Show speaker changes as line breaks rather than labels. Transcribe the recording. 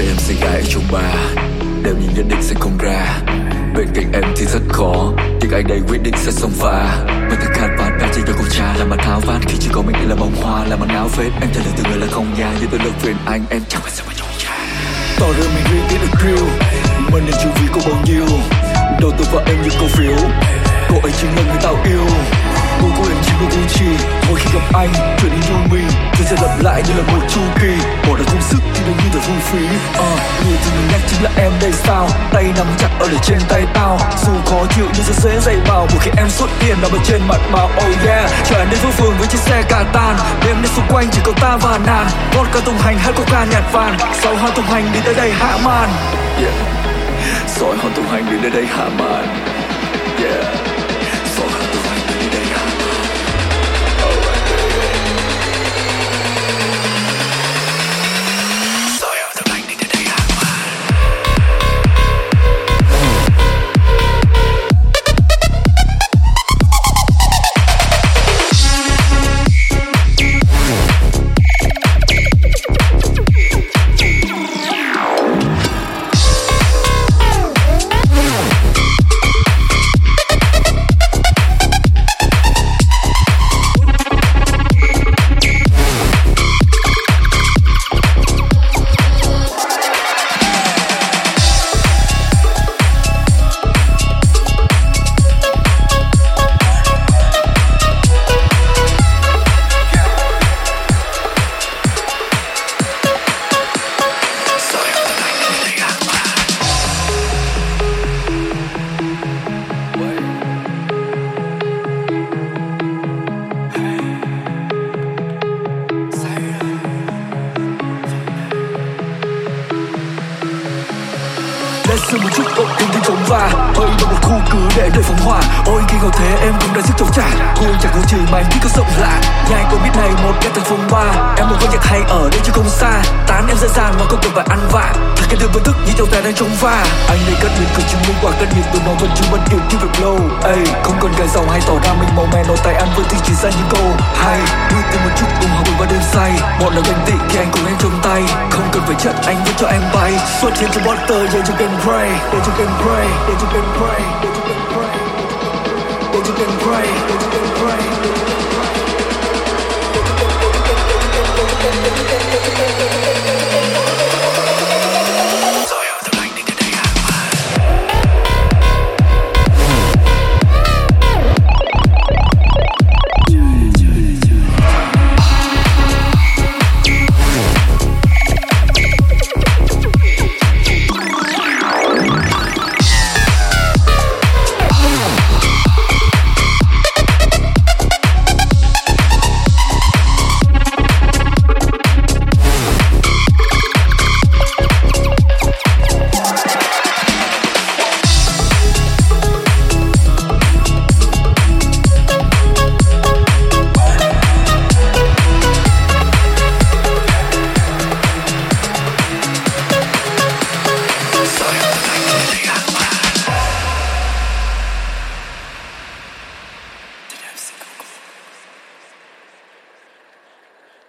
em sẽ gái trong bà, đêm nhìn nhất định sẽ không ra. Bên cạnh em thì rất khó, nhưng anh đây quyết định sẽ xông pha. Mà thật khát vát đã chỉ đôi con cha làm mặt tháo vát, khi chỉ có mình là bông hoa làm mặt áo vết. Em trả lời từ người là không nha, nhưng tôi được phiền anh em chẳng phải sao mà trốn cha. Tỏ ra mình riêng biết được drill, mà nên chú vì có bao nhiêu. Đầu tôi và em như câu phiếu, cô ấy chính là người tao yêu. Cô của em chỉ có Gucci, mỗi khi gặp anh trở nên yêu mình. Tôi sẽ lặp lại như là một chu kỳ, bỏ ra công sức thì đừng như là phung phí. Người thì mình nhắc chính là em đây sao, tay nắm chặt ở để trên tay tao. Dù khó chịu nhưng sẽ xế dậy vào, một khi em xuất hiện nằm ở trên mặt bao. Oh yeah, trở đến phố phường với chiếc xe cà tàn, đêm nay xung quanh chỉ có ta và nàng. Vodka tung hành hát coca nhạt vàng, sau hoa tung hành đi tới đây hạ màn. Yeah, soi hoa tung hành đi tới đây hạ màn. Yeah, soi hoa tung hành đi tới đây hạ màn. Xin một chút ốc kinh tinh chống va, hơi vào một khu cứ để đời phóng hỏa. Ôi khi ngầu thế em cũng đã sức chống trả, cô chẳng có chữ mà anh biết có rộng lạ. Nhà anh có biết này một cái thành phong ba, em một con nhạc hay ở đây chứ không xa. Tán em dễ dàng mà không cần phải ăn vạ, thật cái đường vẫn thức như trong tay đang chống va. Anh đây cất miệng cười chứng minh quả cất miệng từ nó vẫn chưa bất kiểu như việc blow. Ây không cần gài dòng hay tỏ ra mình màu mè nổi tay ăn với tình chỉ ra những câu hay. Đưa từ một chút cùng hòa vào đêm say, bọn nó ganh tị khi anh cùng em trong tay. Không cần phải chất anh vẫn cho em bay, xuất hiện trong water yeah you can pray, yeah you can pray, yeah you can pray, yeah you can pray, yeah you can pray, yeah you can pray.